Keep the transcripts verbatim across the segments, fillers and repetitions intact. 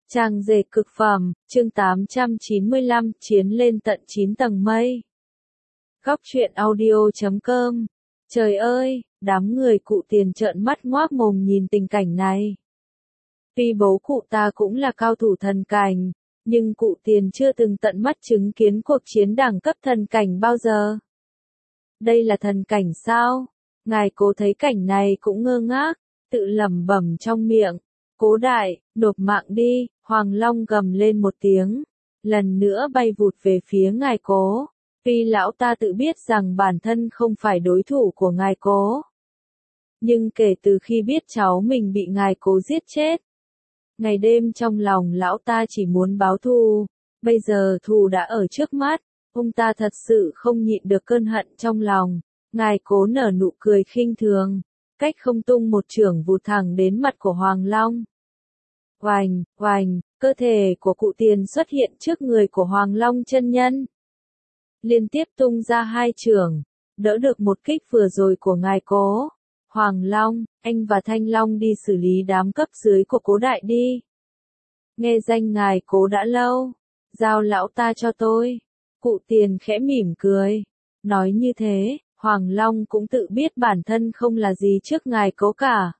Trang dệt cực phẩm, chương tám trăm chín mươi lăm, chiến lên tận chín tầng mây. Góc truyện audio chấm com. Trời ơi, đám người cụ Tiền trợn mắt ngoác mồm nhìn tình cảnh này. Tuy bố cụ ta cũng là cao thủ thần cảnh, nhưng cụ Tiền chưa từng tận mắt chứng kiến cuộc chiến đẳng cấp thần cảnh bao giờ. Đây là thần cảnh sao? Ngài Cố thấy cảnh này cũng ngơ ngác, tự lẩm bẩm trong miệng. Cố đại, nộp mạng đi, Hoàng Long gầm lên một tiếng, lần nữa bay vụt về phía ngài Cố. Tuy lão ta tự biết rằng bản thân không phải đối thủ của ngài Cố, nhưng kể từ khi biết cháu mình bị ngài Cố giết chết, ngày đêm trong lòng lão ta chỉ muốn báo thù. Bây giờ thù đã ở trước mắt, ông ta thật sự không nhịn được cơn hận trong lòng. Ngài Cố nở nụ cười khinh thường, cách không tung một chưởng vụt thẳng đến mặt của Hoàng Long. Oành, oành, cơ thể của cụ Tiền xuất hiện trước người của Hoàng Long chân nhân. Liên tiếp tung ra hai chưởng, đỡ được một kích vừa rồi của ngài Cố. Hoàng Long, anh và Thanh Long đi xử lý đám cấp dưới của Cố đại đi. Nghe danh ngài Cố đã lâu, giao lão ta cho tôi. Cụ Tiền khẽ mỉm cười, nói như thế, Hoàng Long cũng tự biết bản thân không là gì trước ngài Cố cả.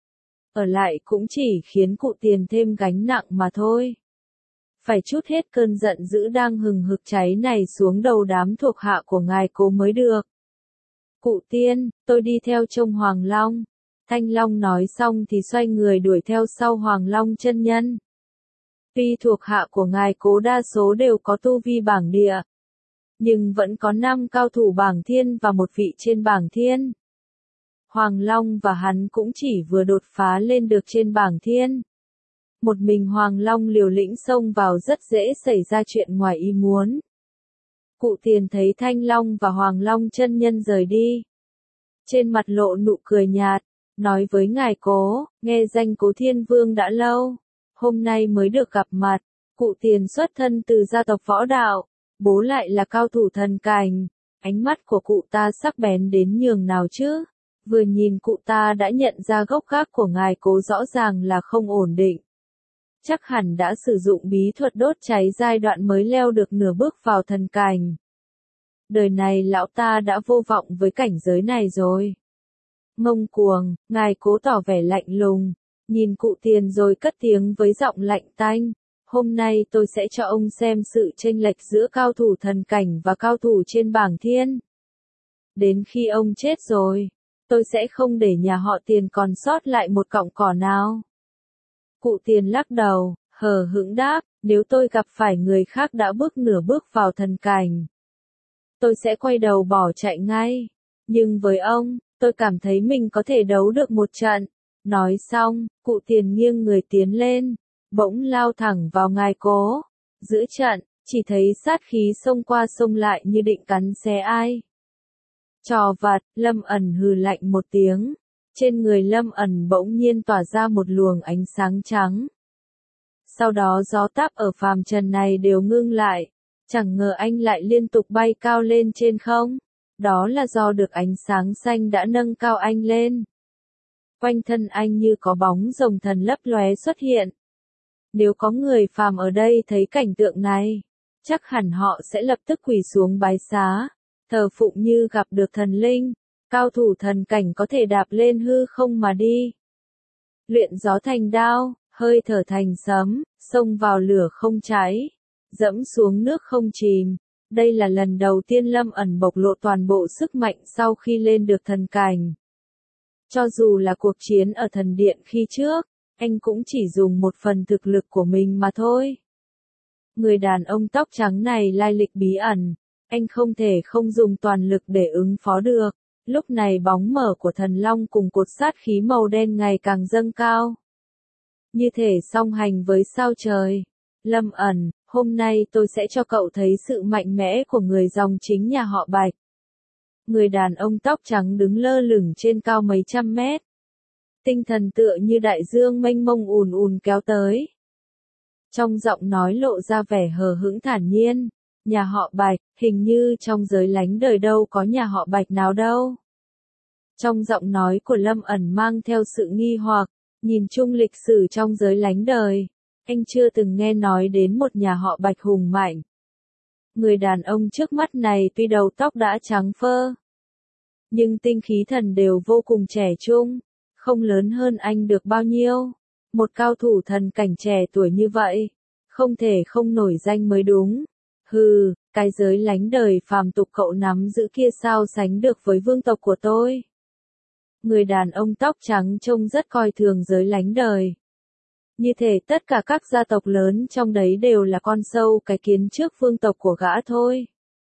Ở lại cũng chỉ khiến cụ Tiền thêm gánh nặng mà thôi. Phải trút hết cơn giận dữ đang hừng hực cháy này xuống đầu đám thuộc hạ của ngài Cố mới được. Cụ Tiên, tôi đi theo trông Hoàng Long. Thanh Long nói xong thì xoay người đuổi theo sau Hoàng Long chân nhân. Tuy thuộc hạ của ngài Cố đa số đều có tu vi bảng địa, nhưng vẫn có năm cao thủ bảng thiên và một vị trên bảng thiên. Hoàng Long và hắn cũng chỉ vừa đột phá lên được trên bảng thiên. Một mình Hoàng Long liều lĩnh xông vào rất dễ xảy ra chuyện ngoài ý muốn. Cụ Tiền thấy Thanh Long và Hoàng Long chân nhân rời đi, trên mặt lộ nụ cười nhạt, nói với ngài Cố, nghe danh Cố Thiên Vương đã lâu, hôm nay mới được gặp mặt. Cụ Tiền xuất thân từ gia tộc võ đạo, bố lại là cao thủ thần cảnh, ánh mắt của cụ ta sắc bén đến nhường nào chứ. Vừa nhìn cụ ta đã nhận ra gốc gác của ngài Cố rõ ràng là không ổn định. Chắc hẳn đã sử dụng bí thuật đốt cháy giai đoạn mới leo được nửa bước vào thần cảnh. Đời này lão ta đã vô vọng với cảnh giới này rồi. Ngông cuồng, ngài Cố tỏ vẻ lạnh lùng, nhìn cụ Tiền rồi cất tiếng với giọng lạnh tanh. Hôm nay tôi sẽ cho ông xem sự chênh lệch giữa cao thủ thần cảnh và cao thủ trên bảng thiên. Đến khi ông chết rồi, tôi sẽ không để nhà họ Tiền còn sót lại một cọng cỏ nào. Cụ Tiền lắc đầu, hờ hững đáp, nếu tôi gặp phải người khác đã bước nửa bước vào thần cảnh, tôi sẽ quay đầu bỏ chạy ngay. Nhưng với ông, tôi cảm thấy mình có thể đấu được một trận. Nói xong, cụ Tiền nghiêng người tiến lên, bỗng lao thẳng vào ngài Cố. Giữa trận, chỉ thấy sát khí xông qua xông lại như định cắn xé ai. Trò vặt, Lâm Ẩn hừ lạnh một tiếng. Trên người Lâm Ẩn bỗng nhiên tỏa ra một luồng ánh sáng trắng. Sau đó gió táp ở phàm trần này đều ngưng lại. Chẳng ngờ anh lại liên tục bay cao lên trên không. Đó là do được ánh sáng xanh đã nâng cao anh lên. Quanh thân anh như có bóng rồng thần lấp lóe xuất hiện. Nếu có người phàm ở đây thấy cảnh tượng này, chắc hẳn họ sẽ lập tức quỳ xuống bái xá, thờ phụng như gặp được thần linh. Cao thủ thần cảnh có thể đạp lên hư không mà đi. Luyện gió thành đao, hơi thở thành sấm, xông vào lửa không cháy, dẫm xuống nước không chìm. Đây là lần đầu tiên Lâm Ẩn bộc lộ toàn bộ sức mạnh sau khi lên được thần cảnh. Cho dù là cuộc chiến ở thần điện khi trước, anh cũng chỉ dùng một phần thực lực của mình mà thôi. Người đàn ông tóc trắng này lai lịch bí ẩn, anh không thể không dùng toàn lực để ứng phó được. Lúc này bóng mờ của thần long cùng cột sát khí màu đen ngày càng dâng cao. Như thể song hành với sao trời. Lâm Ẩn, hôm nay tôi sẽ cho cậu thấy sự mạnh mẽ của người dòng chính nhà họ Bạch. Người đàn ông tóc trắng đứng lơ lửng trên cao mấy trăm mét. Tinh thần tựa như đại dương mênh mông ùn ùn kéo tới. Trong giọng nói lộ ra vẻ hờ hững thản nhiên. Nhà họ Bạch, hình như trong giới lánh đời đâu có nhà họ Bạch nào đâu. Trong giọng nói của Lâm Ẩn mang theo sự nghi hoặc, nhìn chung lịch sử trong giới lánh đời, anh chưa từng nghe nói đến một nhà họ Bạch hùng mạnh. Người đàn ông trước mắt này tuy đầu tóc đã trắng phơ, nhưng tinh khí thần đều vô cùng trẻ trung, không lớn hơn anh được bao nhiêu. Một cao thủ thần cảnh trẻ tuổi như vậy, không thể không nổi danh mới đúng. Hừ, cái giới lánh đời phàm tục cậu nắm giữ kia sao sánh được với vương tộc của tôi. Người đàn ông tóc trắng trông rất coi thường giới lánh đời. Như thể tất cả các gia tộc lớn trong đấy đều là con sâu cái kiến trước vương tộc của gã thôi.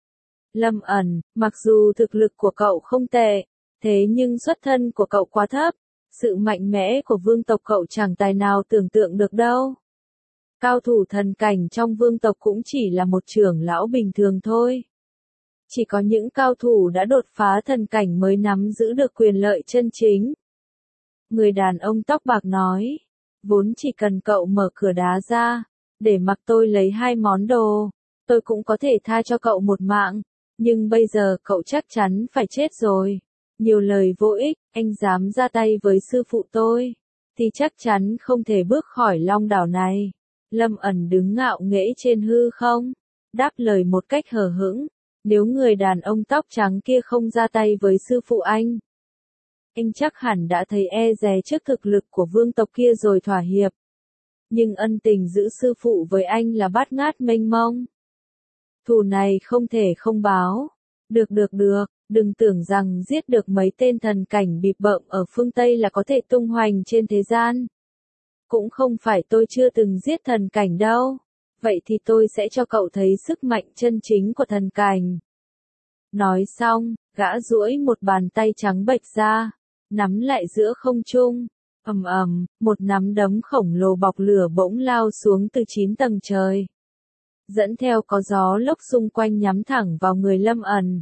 Lâm Ẩn, mặc dù thực lực của cậu không tệ, thế nhưng xuất thân của cậu quá thấp, sự mạnh mẽ của vương tộc cậu chẳng tài nào tưởng tượng được đâu. Cao thủ thần cảnh trong vương tộc cũng chỉ là một trưởng lão bình thường thôi. Chỉ có những cao thủ đã đột phá thần cảnh mới nắm giữ được quyền lợi chân chính. Người đàn ông tóc bạc nói, vốn chỉ cần cậu mở cửa đá ra, để mặc tôi lấy hai món đồ, tôi cũng có thể tha cho cậu một mạng, nhưng bây giờ cậu chắc chắn phải chết rồi. Nhiều lời vô ích, anh dám ra tay với sư phụ tôi, thì chắc chắn không thể bước khỏi long đảo này. Lâm Ẩn đứng ngạo nghễ trên hư không, đáp lời một cách hờ hững, nếu người đàn ông tóc trắng kia không ra tay với sư phụ anh, anh chắc hẳn đã thấy e dè trước thực lực của vương tộc kia rồi thỏa hiệp. Nhưng ân tình giữ sư phụ với anh là bát ngát mênh mông. Thù này không thể không báo. Được được được, đừng tưởng rằng giết được mấy tên thần cảnh bịp bợm ở phương Tây là có thể tung hoành trên thế gian. Cũng không phải tôi chưa từng giết thần cảnh đâu. Vậy thì tôi sẽ cho cậu thấy sức mạnh chân chính của thần cảnh. Nói xong, gã duỗi một bàn tay trắng bệch ra, nắm lại giữa không trung. Ầm ầm, một nắm đấm khổng lồ bọc lửa bỗng lao xuống từ chín tầng trời. Dẫn theo có gió lốc xung quanh nhắm thẳng vào người Lâm Ẩn.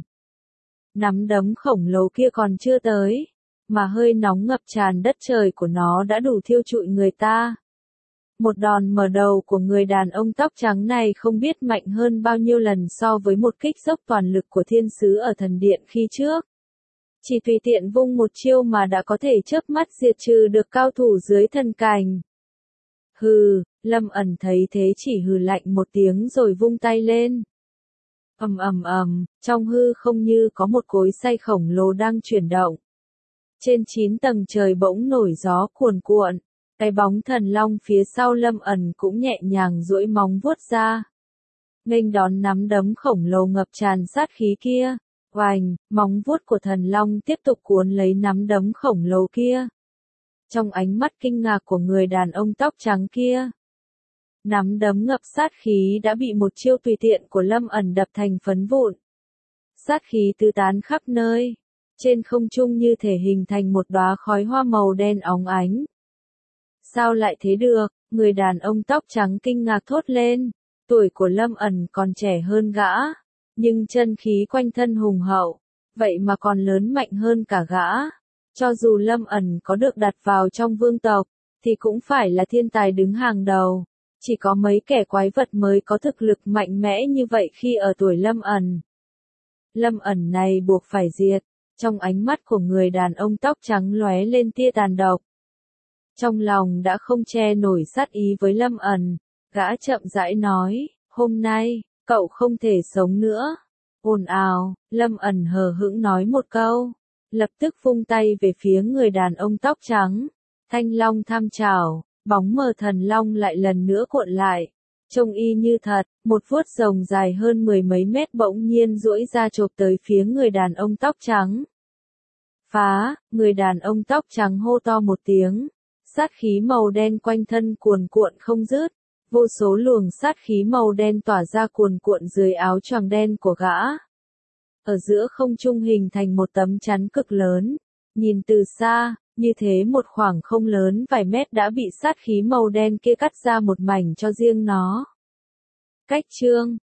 Nắm đấm khổng lồ kia còn chưa tới, mà hơi nóng ngập tràn đất trời của nó đã đủ thiêu trụi người ta. Một đòn mở đầu của người đàn ông tóc trắng này không biết mạnh hơn bao nhiêu lần so với một kích dốc toàn lực của thiên sứ ở thần điện khi trước. Chỉ tùy tiện vung một chiêu mà đã có thể chớp mắt diệt trừ được cao thủ dưới thần cảnh. Hừ, Lâm Ẩn thấy thế chỉ hừ lạnh một tiếng rồi vung tay lên. Ầm ầm ầm, trong hư không như có một cối xay khổng lồ đang chuyển động. Trên chín tầng trời bỗng nổi gió cuồn cuộn, cái bóng thần long phía sau Lâm Ẩn cũng nhẹ nhàng duỗi móng vuốt ra. Nghênh đón nắm đấm khổng lồ ngập tràn sát khí kia. Oành, móng vuốt của thần long tiếp tục cuốn lấy nắm đấm khổng lồ kia. Trong ánh mắt kinh ngạc của người đàn ông tóc trắng kia, nắm đấm ngập sát khí đã bị một chiêu tùy tiện của Lâm Ẩn đập thành phấn vụn. Sát khí tứ tán khắp nơi, trên không trung như thể hình thành một đóa khói hoa màu đen óng ánh. Sao lại thế được? Người đàn ông tóc trắng kinh ngạc thốt lên. Tuổi của Lâm Ẩn còn trẻ hơn gã, nhưng chân khí quanh thân hùng hậu, vậy mà còn lớn mạnh hơn cả gã. Cho dù Lâm Ẩn có được đặt vào trong vương tộc, thì cũng phải là thiên tài đứng hàng đầu. Chỉ có mấy kẻ quái vật mới có thực lực mạnh mẽ như vậy khi ở tuổi Lâm Ẩn. Lâm Ẩn này buộc phải diệt. Trong ánh mắt của người đàn ông tóc trắng lóe lên tia tàn độc. Trong lòng đã không che nổi sát ý với Lâm Ẩn, gã chậm rãi nói, hôm nay, cậu không thể sống nữa. Ồn ào, Lâm Ẩn hờ hững nói một câu, lập tức vung tay về phía người đàn ông tóc trắng. Thanh long tham chảo, bóng mờ thần long lại lần nữa cuộn lại. Trông y như thật, một vuốt rồng dài hơn mười mấy mét bỗng nhiên duỗi ra chộp tới phía người đàn ông tóc trắng. Phá, người đàn ông tóc trắng hô to một tiếng. Sát khí màu đen quanh thân cuồn cuộn không dứt. Vô số luồng sát khí màu đen tỏa ra cuồn cuộn dưới áo choàng đen của gã. Ở giữa không trung hình thành một tấm chắn cực lớn. Nhìn từ xa, như thế một khoảng không lớn vài mét đã bị sát khí màu đen kia cắt ra một mảnh cho riêng nó. Cách chương